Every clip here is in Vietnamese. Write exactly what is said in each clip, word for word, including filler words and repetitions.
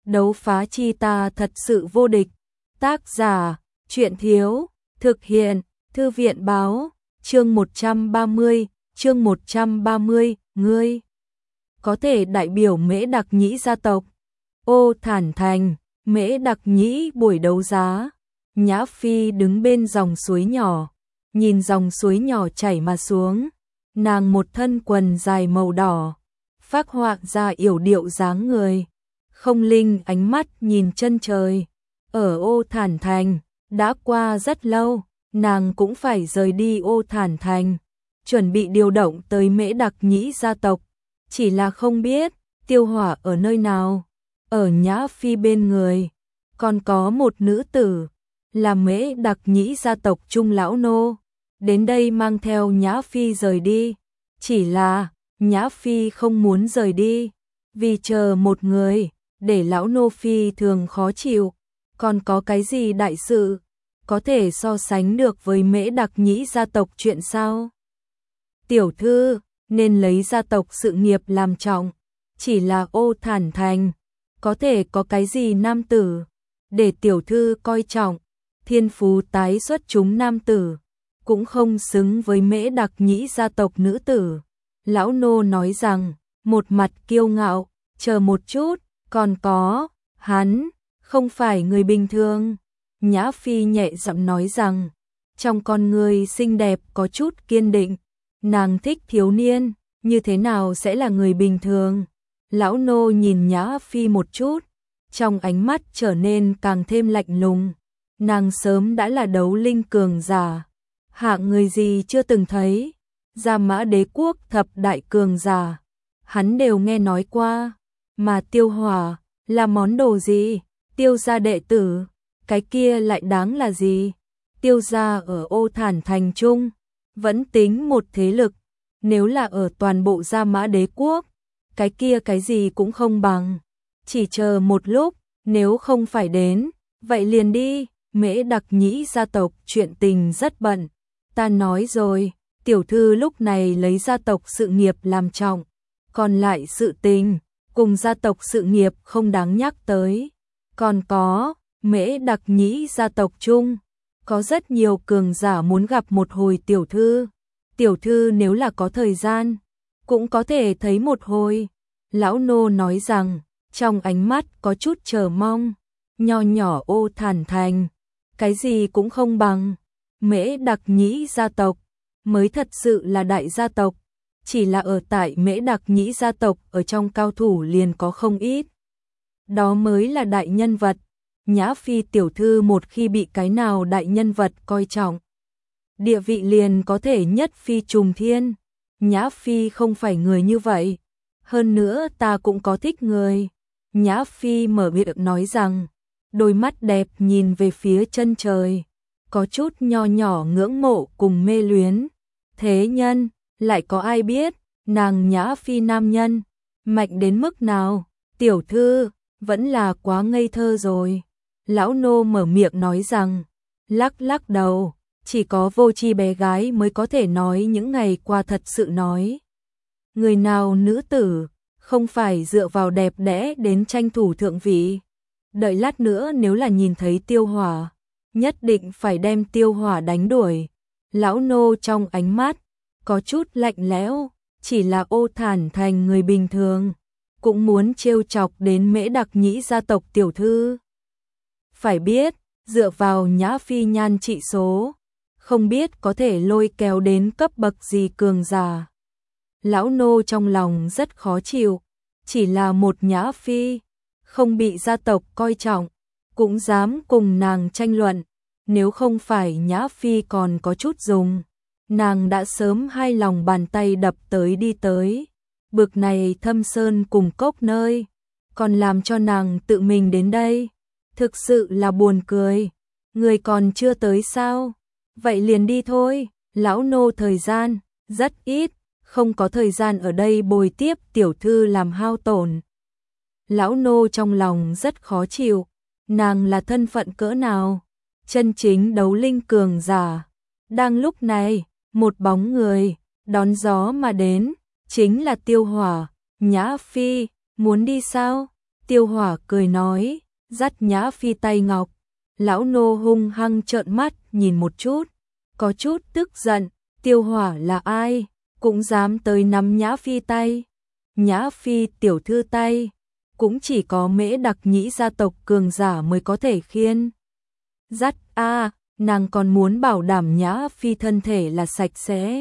đấu phá chi ta thật sự vô địch. Tác giả, truyện thiếu, thực hiện, thư viện báo, chương một trăm ba mươi, chương một trăm ba mươi, ngươi có thể đại biểu Mễ Đặc Nhĩ gia tộc. Ô Thản Thành, Mễ Đặc Nhĩ buổi đấu giá. Nhã Phi đứng bên dòng suối nhỏ, nhìn dòng suối nhỏ chảy mà xuống, nàng một thân quần dài màu đỏ, phác họa ra yểu điệu dáng người. Không Linh ánh mắt nhìn chân trời. Ở Ô Thản Thành, đã qua rất lâu, nàng cũng phải rời đi Ô Thản Thành, chuẩn bị điều động tới Mễ Đặc Nhĩ gia tộc, chỉ là không biết Tiêu Hỏa ở nơi nào. Ở Nhã Phi bên người, còn có một nữ tử, là Mễ Đặc Nhĩ gia tộc Trung lão nô, đến đây mang theo Nhã Phi rời đi. Chỉ là Nhã Phi không muốn rời đi, vì chờ một người, để lão nô phi thường khó chịu. Còn có cái gì đại sự có thể so sánh được với Mễ Đặc Nhĩ gia tộc chuyện sao? Tiểu thư nên lấy gia tộc sự nghiệp làm trọng, chỉ là Ô Thản Thành có thể có cái gì nam tử để tiểu thư coi trọng? Thiên phú tái xuất chúng nam tử cũng không xứng với Mễ Đặc Nhĩ gia tộc nữ tử. Lão nô nói rằng, một mặt kiêu ngạo, chờ một chút, còn có, hắn không phải người bình thường. Nhã Phi nhẹ giọng nói rằng, trong con người xinh đẹp có chút kiên định, nàng thích thiếu niên, như thế nào sẽ là người bình thường? Lão nô nhìn Nhã Phi một chút, trong ánh mắt trở nên càng thêm lạnh lùng. Nàng sớm đã là đấu linh cường giả, hạng người gì chưa từng thấy, Gia Mã Đế quốc thập đại cường giả, hắn đều nghe nói qua, mà Tiêu Hỏa là món đồ gì? Tiêu gia đệ tử, cái kia lại đáng là gì? Tiêu gia ở Ô Thản Thành Trung vẫn tính một thế lực, nếu là ở toàn bộ Gia Mã Đế quốc, cái kia cái gì cũng không bằng. Chỉ chờ một lúc, nếu không phải đến, vậy liền đi. Mễ Đặc Nhĩ gia tộc chuyện tình rất bận, ta nói rồi, tiểu thư lúc này lấy gia tộc sự nghiệp làm trọng, còn lại sự tình cùng gia tộc sự nghiệp không đáng nhắc tới. Còn có, Mễ Đặc Nhĩ gia tộc chung, có rất nhiều cường giả muốn gặp một hồi tiểu thư. Tiểu thư nếu là có thời gian, cũng có thể thấy một hồi. Lão nô nói rằng, trong ánh mắt có chút chờ mong. Nho nhỏ Ô Thản Thành, cái gì cũng không bằng. Mễ Đặc Nhĩ gia tộc mới thật sự là đại gia tộc, chỉ là ở tại Mễ Đặc Nhĩ gia tộc ở trong cao thủ liền có không ít. Đó mới là đại nhân vật. Nhã Phi tiểu thư một khi bị cái nào đại nhân vật coi trọng, địa vị liền có thể nhất phi trùng thiên. Nhã Phi không phải người như vậy, hơn nữa ta cũng có thích người. Nhã Phi mở miệng nói rằng, đôi mắt đẹp nhìn về phía chân trời, có chút nho nhỏ ngưỡng mộ cùng mê luyến. Thế nhân, lại có ai biết, nàng Nhã Phi nam nhân mạnh đến mức nào? Tiểu thư vẫn là quá ngây thơ rồi. Lão nô mở miệng nói rằng, lắc lắc đầu, chỉ có vô tri bé gái mới có thể nói những ngày qua thật sự nói. Người nào nữ tử không phải dựa vào đẹp đẽ đến tranh thủ thượng vị. Đợi lát nữa nếu là nhìn thấy Tiêu Hỏa, nhất định phải đem Tiêu Hỏa đánh đuổi. Lão nô trong ánh mắt có chút lạnh lẽo, chỉ là Ô Thản Thành người bình thường cũng muốn trêu chọc đến Mễ Đặc Nhĩ gia tộc tiểu thư. Phải biết, dựa vào Nhã Phi nhan trị số, không biết có thể lôi kéo đến cấp bậc gì cường giả. Lão nô trong lòng rất khó chịu, chỉ là một Nhã Phi, không bị gia tộc coi trọng, cũng dám cùng nàng tranh luận. Nếu không phải Nhã Phi còn có chút dùng, nàng đã sớm hai lòng bàn tay đập tới đi tới. Bực này thâm sơn cùng cốc nơi, còn làm cho nàng tự mình đến đây, thực sự là buồn cười. Người còn chưa tới sao? Vậy liền đi thôi. Lão nô thời gian rất ít, không có thời gian ở đây bồi tiếp tiểu thư làm hao tổn. Lão nô trong lòng rất khó chịu, nàng là thân phận cỡ nào? Chân chính đấu linh cường giả. Đang lúc này, một bóng người đón gió mà đến, chính là Tiêu Hỏa. Nhã Phi, muốn đi sao? Tiêu Hỏa cười nói, dắt Nhã Phi tay ngọc. Lão nô hung hăng trợn mắt nhìn một chút, có chút tức giận, Tiêu Hỏa là ai, cũng dám tới nắm Nhã Phi tay. Nhã Phi tiểu thư tay, cũng chỉ có Mễ Đặc Nhĩ gia tộc cường giả mới có thể khiên. Dắt a, à, nàng còn muốn bảo đảm Nhã Phi thân thể là sạch sẽ.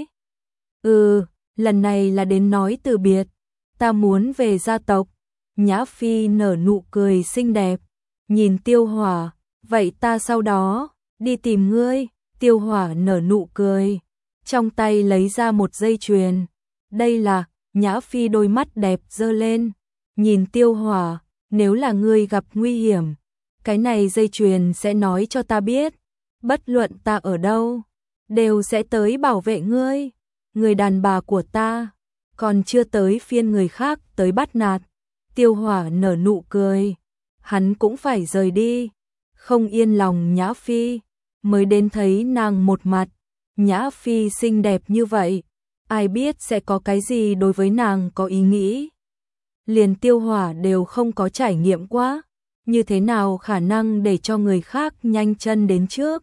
Ừ, lần này là đến nói từ biệt, ta muốn về gia tộc. Nhã Phi nở nụ cười xinh đẹp, nhìn Tiêu Hỏa, vậy ta sau đó đi tìm ngươi. Tiêu Hỏa nở nụ cười, trong tay lấy ra một dây chuyền. Đây là, Nhã Phi đôi mắt đẹp giơ lên, nhìn Tiêu Hỏa, nếu là ngươi gặp nguy hiểm, cái này dây chuyền sẽ nói cho ta biết, bất luận ta ở đâu, đều sẽ tới bảo vệ ngươi. Người đàn bà của ta, còn chưa tới phiên người khác tới bắt nạt. Tiêu Hỏa nở nụ cười, hắn cũng phải rời đi, không yên lòng Nhã Phi, mới đến thấy nàng một mặt. Nhã Phi xinh đẹp như vậy, ai biết sẽ có cái gì đối với nàng có ý nghĩ. Liền Tiêu Hỏa đều không có trải nghiệm quá, như thế nào khả năng để cho người khác nhanh chân đến trước.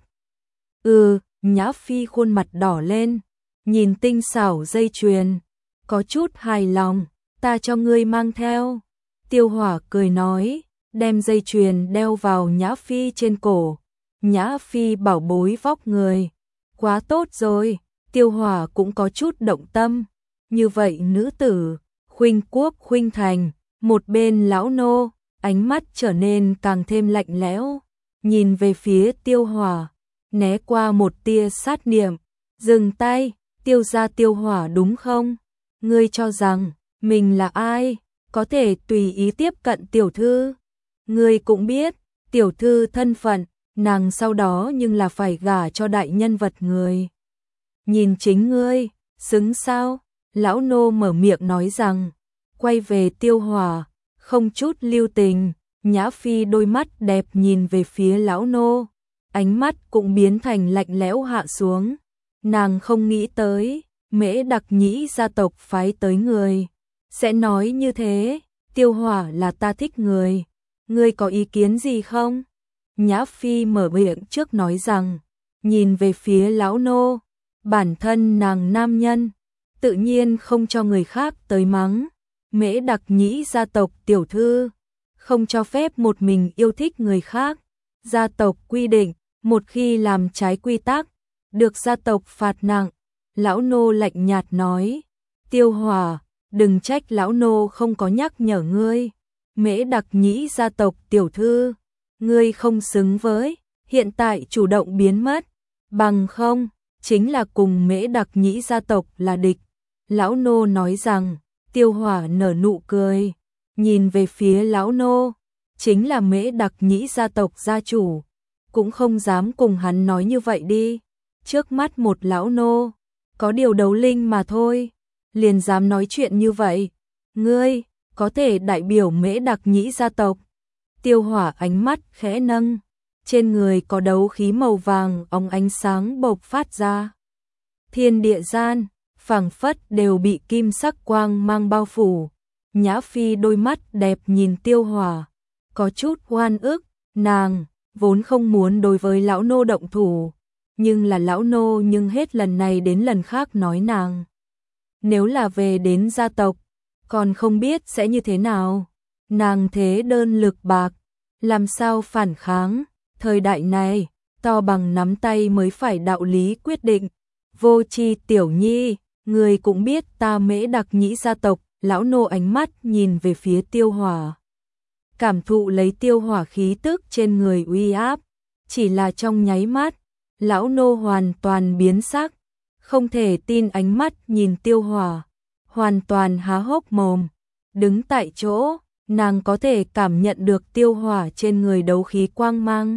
Ừ, Nhã Phi khuôn mặt đỏ lên, nhìn tinh xảo dây chuyền, có chút hài lòng, ta cho ngươi mang theo. Tiêu Hỏa cười nói, đem dây chuyền đeo vào Nhã Phi trên cổ. Nhã Phi bảo bối vóc người, quá tốt rồi. Tiêu Hỏa cũng có chút động tâm, như vậy nữ tử, khuynh quốc khuynh thành. Một bên lão nô, ánh mắt trở nên càng thêm lạnh lẽo, nhìn về phía Tiêu Hỏa, né qua một tia sát niệm. Dừng tay, Tiêu gia Tiêu Hỏa đúng không? Ngươi cho rằng mình là ai, có thể tùy ý tiếp cận tiểu thư? Ngươi cũng biết, tiểu thư thân phận, nàng sau đó nhưng là phải gả cho đại nhân vật người. Nhìn chính ngươi, xứng sao? Lão nô mở miệng nói rằng, quay về Tiêu Hỏa, không chút lưu tình. Nhã Phi đôi mắt đẹp nhìn về phía lão nô, ánh mắt cũng biến thành lạnh lẽo hạ xuống. Nàng không nghĩ tới, Mễ Đặc Nhĩ gia tộc phái tới người, sẽ nói như thế. Tiêu Hỏa là ta thích người, ngươi có ý kiến gì không? Nhã Phi mở miệng trước nói rằng, nhìn về phía lão nô, bản thân nàng nam nhân, tự nhiên không cho người khác tới mắng. Mễ Đặc Nhĩ gia tộc tiểu thư, không cho phép một mình yêu thích người khác. Gia tộc quy định, một khi làm trái quy tắc, được gia tộc phạt nặng. Lão nô lạnh nhạt nói, Tiêu Hỏa, đừng trách lão nô không có nhắc nhở ngươi. Mễ Đặc Nhĩ gia tộc tiểu thư, ngươi không xứng với, hiện tại chủ động biến mất, bằng không, chính là cùng Mễ Đặc Nhĩ gia tộc là địch. Lão nô nói rằng, Tiêu Hỏa nở nụ cười, nhìn về phía lão nô, chính là Mễ Đặc Nhĩ gia tộc gia chủ, cũng không dám cùng hắn nói như vậy đi. Trước mắt một lão nô, có điều đấu linh mà thôi, liền dám nói chuyện như vậy. Ngươi, có thể đại biểu Mễ Đặc Nhĩ gia tộc. Tiêu Hỏa ánh mắt khẽ nâng, trên người có đấu khí màu vàng óng ánh sáng bộc phát ra. Thiên địa gian, phảng phất đều bị kim sắc quang mang bao phủ. Nhã Phi đôi mắt đẹp nhìn Tiêu Hỏa, có chút oan ức, nàng vốn không muốn đối với lão nô động thủ, nhưng là lão nô nhưng hết lần này đến lần khác nói nàng, nếu là về đến gia tộc, còn không biết sẽ như thế nào. Nàng thế đơn lực bạc, làm sao phản kháng, thời đại này, to bằng nắm tay mới phải đạo lý quyết định. Vô Chi tiểu nhi, người cũng biết ta Mễ Đặc Nhĩ gia tộc. Lão nô ánh mắt nhìn về phía Tiêu Hỏa, cảm thụ lấy Tiêu Hỏa khí tức trên người uy áp, chỉ là trong nháy mắt, lão nô hoàn toàn biến sắc, không thể tin ánh mắt nhìn Tiêu Hỏa, hoàn toàn há hốc mồm, đứng tại chỗ, nàng có thể cảm nhận được Tiêu Hỏa trên người đấu khí quang mang.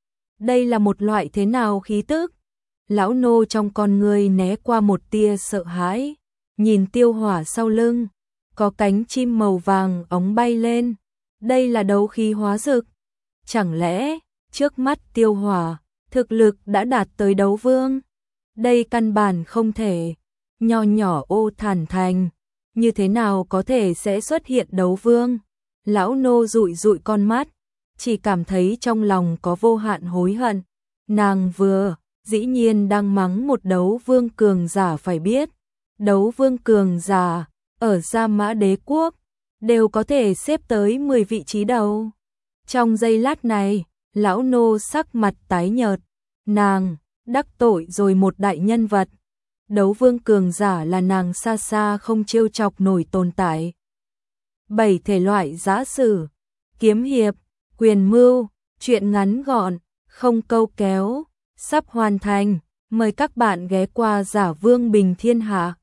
Đây là một loại thế nào khí tức? Lão nô trong con người né qua một tia sợ hãi, nhìn Tiêu Hỏa sau lưng, có cánh chim màu vàng óng bay lên, đây là đấu khí hóa dực. Chẳng lẽ, trước mắt Tiêu Hỏa, thực lực đã đạt tới đấu vương? Đây căn bản không thể, nho nhỏ Ô Thản Thành, như thế nào có thể sẽ xuất hiện đấu vương? Lão nô dụi dụi con mắt, chỉ cảm thấy trong lòng có vô hạn hối hận. Nàng vừa, dĩ nhiên đang mắng một đấu vương cường giả phải biết. Đấu vương cường giả, ở Gia Mã Đế Quốc, đều có thể xếp tới mười vị trí đầu. Trong giây lát này, lão nô sắc mặt tái nhợt, nàng đắc tội rồi một đại nhân vật. Đấu vương cường giả là nàng xa xa không trêu chọc nổi tồn tại. Bảy thể loại giã sử, kiếm hiệp, quyền mưu, truyện ngắn gọn, không câu kéo, sắp hoàn thành. Mời các bạn ghé qua Giả Vương Bình Thiên Hạ.